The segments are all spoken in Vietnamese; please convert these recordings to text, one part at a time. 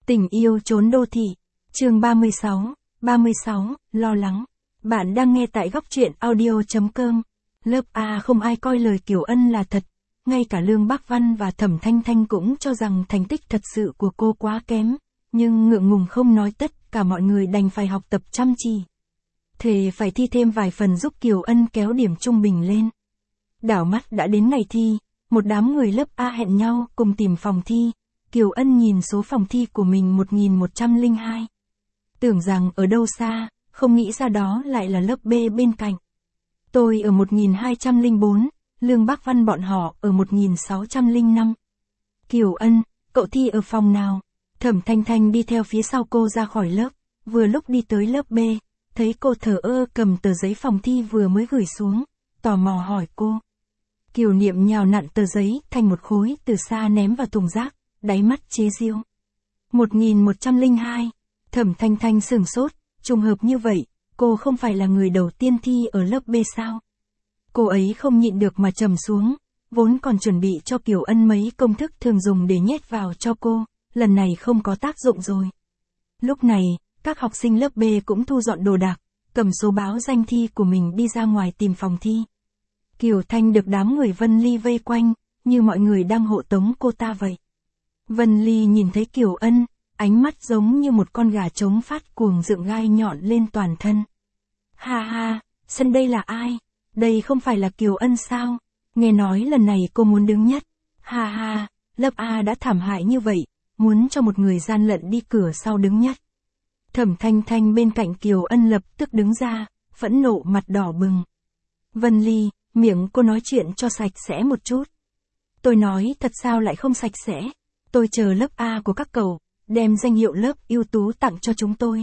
Tình yêu trốn đô thị. Chương 36, lo lắng. Bạn đang nghe tại góc truyện audio.com. Lớp A không ai coi lời Kiều Ân là thật. Ngay cả Lương Bác Văn và Thẩm Thanh Thanh cũng cho rằng thành tích thật sự của cô quá kém. Nhưng ngượng ngùng không nói, tất cả mọi người đành phải học tập chăm chỉ. Thề phải thi thêm vài phần giúp Kiều Ân kéo điểm trung bình lên. Đảo mắt đã đến ngày thi, một đám người lớp A hẹn nhau cùng tìm phòng thi. Kiều Ân nhìn số phòng thi của mình 1102. Tưởng rằng ở đâu xa, không nghĩ ra đó lại là lớp B bên cạnh. Tôi ở 1204, Lương Bác Văn bọn họ ở 1605. Kiều Ân, cậu thi ở phòng nào? Thẩm Thanh Thanh đi theo phía sau cô ra khỏi lớp, vừa lúc đi tới lớp B, thấy cô thờ ơ cầm tờ giấy phòng thi vừa mới gửi xuống, tò mò hỏi cô. Kiều Niệm nhào nặn tờ giấy thành một khối từ xa ném vào thùng rác, đáy mắt chế giễu. 1102, Thẩm Thanh Thanh sửng sốt, trùng hợp như vậy, cô không phải là người đầu tiên thi ở lớp B sao? Cô ấy không nhịn được mà trầm xuống, vốn còn chuẩn bị cho Kiều Ân mấy công thức thường dùng để nhét vào cho cô, lần này không có tác dụng rồi. Lúc này, các học sinh lớp B cũng thu dọn đồ đạc, cầm số báo danh thi của mình đi ra ngoài tìm phòng thi. Kiều Thanh được đám người Vân Ly vây quanh, như mọi người đang hộ tống cô ta vậy. Vân Ly nhìn thấy Kiều Ân, ánh mắt giống như một con gà trống phát cuồng dựng gai nhọn lên toàn thân. Ha ha, sân đây là ai? Đây không phải là Kiều Ân sao? Nghe nói lần này cô muốn đứng nhất. Ha ha, lớp A đã thảm hại như vậy, muốn cho một người gian lận đi cửa sau đứng nhất. Thẩm Thanh Thanh bên cạnh Kiều Ân lập tức đứng ra, phẫn nộ mặt đỏ bừng. Vân Ly, miệng cô nói chuyện cho sạch sẽ một chút. Tôi nói thật sao lại không sạch sẽ? Tôi chờ lớp A của các cậu, đem danh hiệu lớp ưu tú tặng cho chúng tôi.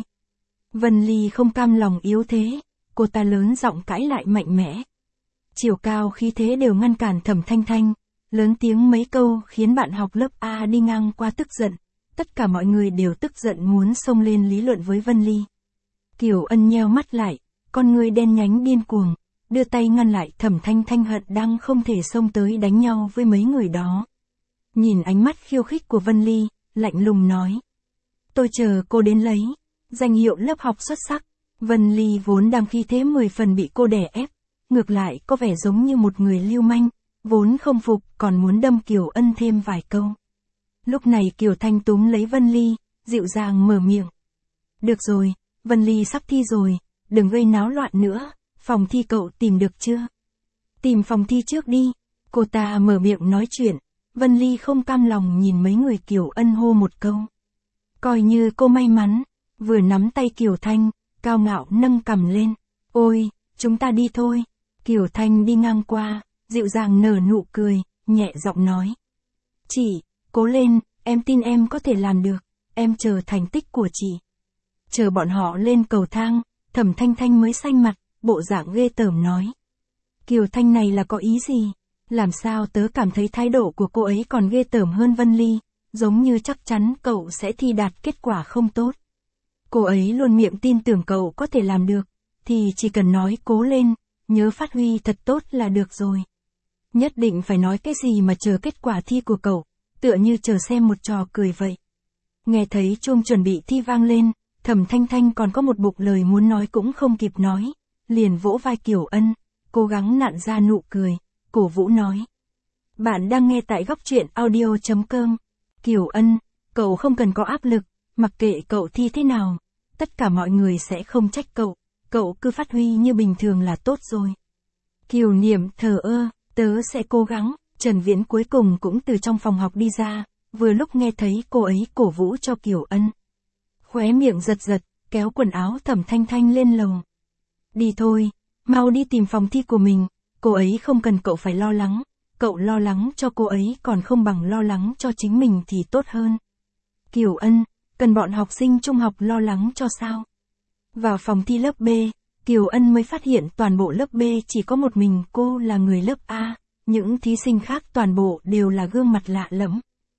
Vân Ly không cam lòng yếu thế, cô ta lớn giọng cãi lại mạnh mẽ. Chiều cao khí thế đều ngăn cản Thẩm Thanh Thanh, lớn tiếng mấy câu khiến bạn học lớp A đi ngang qua tức giận. Tất cả mọi người đều tức giận muốn xông lên lý luận với Vân Ly. Kiều Ân nheo mắt lại, con người đen nhánh điên cuồng, đưa tay ngăn lại Thẩm Thanh Thanh hận đang không thể xông tới đánh nhau với mấy người đó. Nhìn ánh mắt khiêu khích của Vân Ly, lạnh lùng nói. Tôi chờ cô đến lấy danh hiệu lớp học xuất sắc. Vân Ly vốn đang khí thế 10 phần bị cô đè ép, ngược lại có vẻ giống như một người lưu manh, vốn không phục còn muốn đâm Kiều Ân thêm vài câu. Lúc này Kiều Thanh túm lấy Vân Ly, dịu dàng mở miệng. Được rồi, Vân Ly sắp thi rồi, đừng gây náo loạn nữa, phòng thi cậu tìm được chưa? Tìm phòng thi trước đi, cô ta mở miệng nói chuyện, Vân Ly không cam lòng nhìn mấy người Kiều Ân hô một câu. Coi như cô may mắn, vừa nắm tay Kiều Thanh, cao ngạo nâng cằm lên, ôi, chúng ta đi thôi. Kiều Thanh đi ngang qua, dịu dàng nở nụ cười, nhẹ giọng nói. Chị, cố lên, em tin em có thể làm được, em chờ thành tích của chị. Chờ bọn họ lên cầu thang, Thẩm Thanh Thanh mới xanh mặt, bộ dạng ghê tởm nói. Kiều Thanh này là có ý gì? Làm sao tớ cảm thấy thái độ của cô ấy còn ghê tởm hơn Vân Ly, giống như chắc chắn cậu sẽ thi đạt kết quả không tốt. Cô ấy luôn miệng tin tưởng cậu có thể làm được, thì chỉ cần nói cố lên, nhớ phát huy thật tốt là được rồi. Nhất định phải nói cái gì mà chờ kết quả thi của cậu, tựa như chờ xem một trò cười vậy. Nghe thấy chuông chuẩn bị thi vang lên, Thẩm Thanh Thanh còn có một bụng lời muốn nói cũng không kịp nói, liền vỗ vai Kiều Ân, cố gắng nặn ra nụ cười, cổ vũ nói. Bạn đang nghe tại góc truyện audio.com. Kiều Ân, cậu không cần có áp lực, mặc kệ cậu thi thế nào, tất cả mọi người sẽ không trách cậu cứ phát huy như bình thường là tốt rồi. Kiều Niệm thờ ơ, tớ sẽ cố gắng. Trần Viễn cuối cùng cũng từ trong phòng học đi ra, vừa lúc nghe thấy cô ấy cổ vũ cho Kiều Ân. Khóe miệng giật giật, kéo quần áo Thẩm Thanh Thanh lên lầu. Đi thôi, mau đi tìm phòng thi của mình, cô ấy không cần cậu phải lo lắng, cậu lo lắng cho cô ấy còn không bằng lo lắng cho chính mình thì tốt hơn. Kiều Ân, cần bọn học sinh trung học lo lắng cho sao? Vào phòng thi lớp B, Kiều Ân mới phát hiện toàn bộ lớp B chỉ có một mình cô là người lớp A. Những thí sinh khác toàn bộ đều là gương mặt lạ lẫm.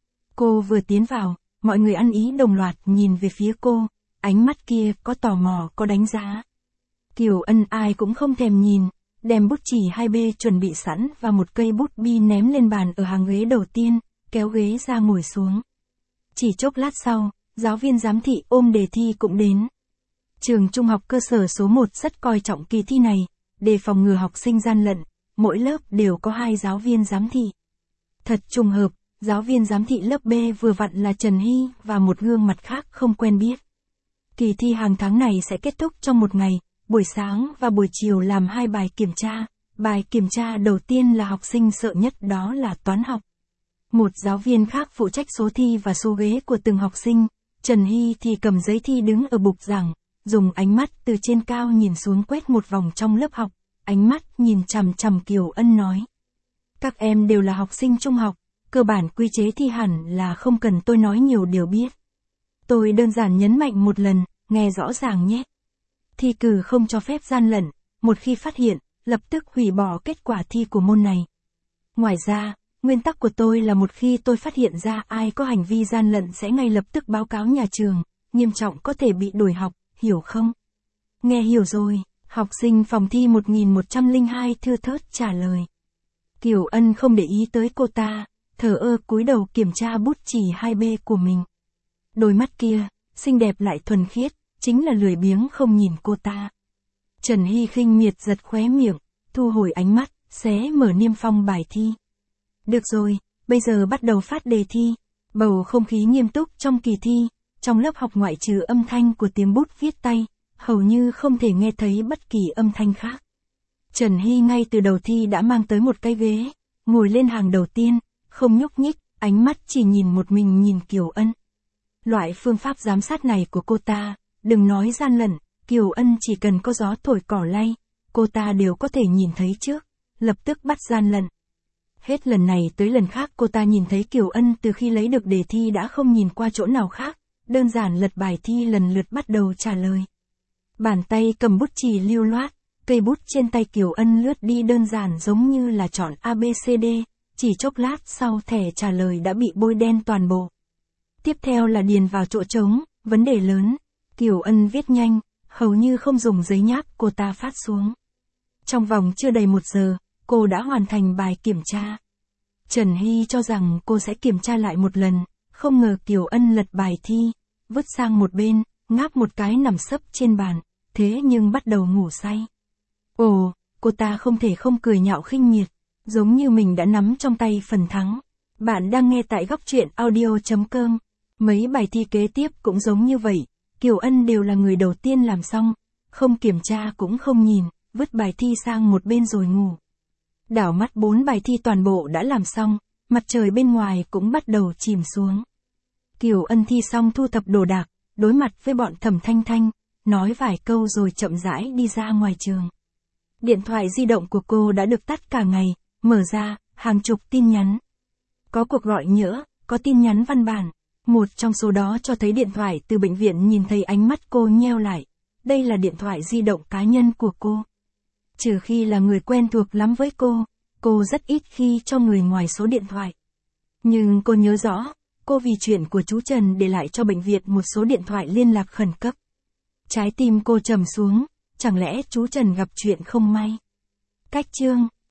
Cô vừa tiến vào, mọi người ăn ý đồng loạt nhìn về phía cô, ánh mắt kia có tò mò có đánh giá. Kiều Ân ai cũng không thèm nhìn, đem bút chì 2B chuẩn bị sẵn và một cây bút bi ném lên bàn ở hàng ghế đầu tiên, kéo ghế ra ngồi xuống. Chỉ chốc lát sau, giáo viên giám thị ôm đề thi cũng đến. Trường trung học cơ sở số 1 rất coi trọng kỳ thi này, để phòng ngừa học sinh gian lận, mỗi lớp đều có 2 giáo viên giám thị. Thật trùng hợp, giáo viên giám thị lớp B vừa vặn là Trần Hy và một gương mặt khác không quen biết. Kỳ thi hàng tháng này sẽ kết thúc trong một ngày, buổi sáng và buổi chiều làm 2 bài kiểm tra. Bài kiểm tra đầu tiên là học sinh sợ nhất, đó là toán học. Một giáo viên khác phụ trách số thi và số ghế của từng học sinh. Trần Hy thì cầm giấy thi đứng ở bục giảng, dùng ánh mắt từ trên cao nhìn xuống quét một vòng trong lớp học, ánh mắt nhìn chằm chằm Kiều Ân nói. Các em đều là học sinh trung học, cơ bản quy chế thi hẳn là không cần tôi nói nhiều đều biết. Tôi đơn giản nhấn mạnh một lần, nghe rõ ràng nhé. Thi cử không cho phép gian lận, một khi phát hiện, lập tức hủy bỏ kết quả thi của môn này. Ngoài ra, nguyên tắc của tôi là một khi tôi phát hiện ra ai có hành vi gian lận sẽ ngay lập tức báo cáo nhà trường, nghiêm trọng có thể bị đuổi học, hiểu không? Nghe hiểu rồi, học sinh phòng thi 1102 thưa thớt trả lời. Kiều Ân không để ý tới cô ta, thờ ơ cúi đầu kiểm tra bút chì 2B của mình. Đôi mắt kia, xinh đẹp lại thuần khiết, chính là lười biếng không nhìn cô ta. Trần Hy khinh miệt giật khóe miệng, thu hồi ánh mắt, xé mở niêm phong bài thi. Được rồi, bây giờ bắt đầu phát đề thi. Bầu không khí nghiêm túc trong kỳ thi, trong lớp học ngoại trừ âm thanh của tiếng bút viết tay, hầu như không thể nghe thấy bất kỳ âm thanh khác. Trần Hy ngay từ đầu thi đã mang tới một cái ghế, ngồi lên hàng đầu tiên, không nhúc nhích, ánh mắt chỉ nhìn một mình nhìn Kiều Ân. Loại phương pháp giám sát này của cô ta, đừng nói gian lận, Kiều Ân chỉ cần có gió thổi cỏ lay, cô ta đều có thể nhìn thấy trước, lập tức bắt gian lận. Hết lần này tới lần khác cô ta nhìn thấy Kiều Ân từ khi lấy được đề thi đã không nhìn qua chỗ nào khác, đơn giản lật bài thi lần lượt bắt đầu trả lời. Bàn tay cầm bút chì lưu loát, cây bút trên tay Kiều Ân lướt đi đơn giản giống như là chọn ABCD, chỉ chốc lát sau thẻ trả lời đã bị bôi đen toàn bộ. Tiếp theo là điền vào chỗ trống, vấn đề lớn. Kiều Ân viết nhanh, hầu như không dùng giấy nháp cô ta phát xuống. Trong vòng chưa đầy 1 giờ, cô đã hoàn thành bài kiểm tra. Trần Hy cho rằng cô sẽ kiểm tra lại một lần, không ngờ Kiều Ân lật bài thi, vứt sang một bên, ngáp một cái nằm sấp trên bàn, thế nhưng bắt đầu ngủ say. Ồ, cô ta không thể không cười nhạo khinh miệt, giống như mình đã nắm trong tay phần thắng. Bạn đang nghe tại Góc Truyện Audio.com. Mấy bài thi kế tiếp cũng giống như vậy, Kiều Ân đều là người đầu tiên làm xong, không kiểm tra cũng không nhìn, vứt bài thi sang một bên rồi ngủ. Đảo mắt 4 bài thi toàn bộ đã làm xong, mặt trời bên ngoài cũng bắt đầu chìm xuống. Kiều Ân thi xong thu thập đồ đạc, đối mặt với bọn Thẩm Thanh Thanh, nói vài câu rồi chậm rãi đi ra ngoài trường. Điện thoại di động của cô đã được tắt cả ngày, mở ra, hàng chục tin nhắn. Có cuộc gọi nhỡ, có tin nhắn văn bản. Một trong số đó cho thấy điện thoại từ bệnh viện, nhìn thấy ánh mắt cô nheo lại. Đây là điện thoại di động cá nhân của cô. Trừ khi là người quen thuộc lắm với cô rất ít khi cho người ngoài số điện thoại. Nhưng cô nhớ rõ, cô vì chuyện của chú Trần để lại cho bệnh viện một số điện thoại liên lạc khẩn cấp. Trái tim cô trầm xuống, chẳng lẽ chú Trần gặp chuyện không may? Cách chương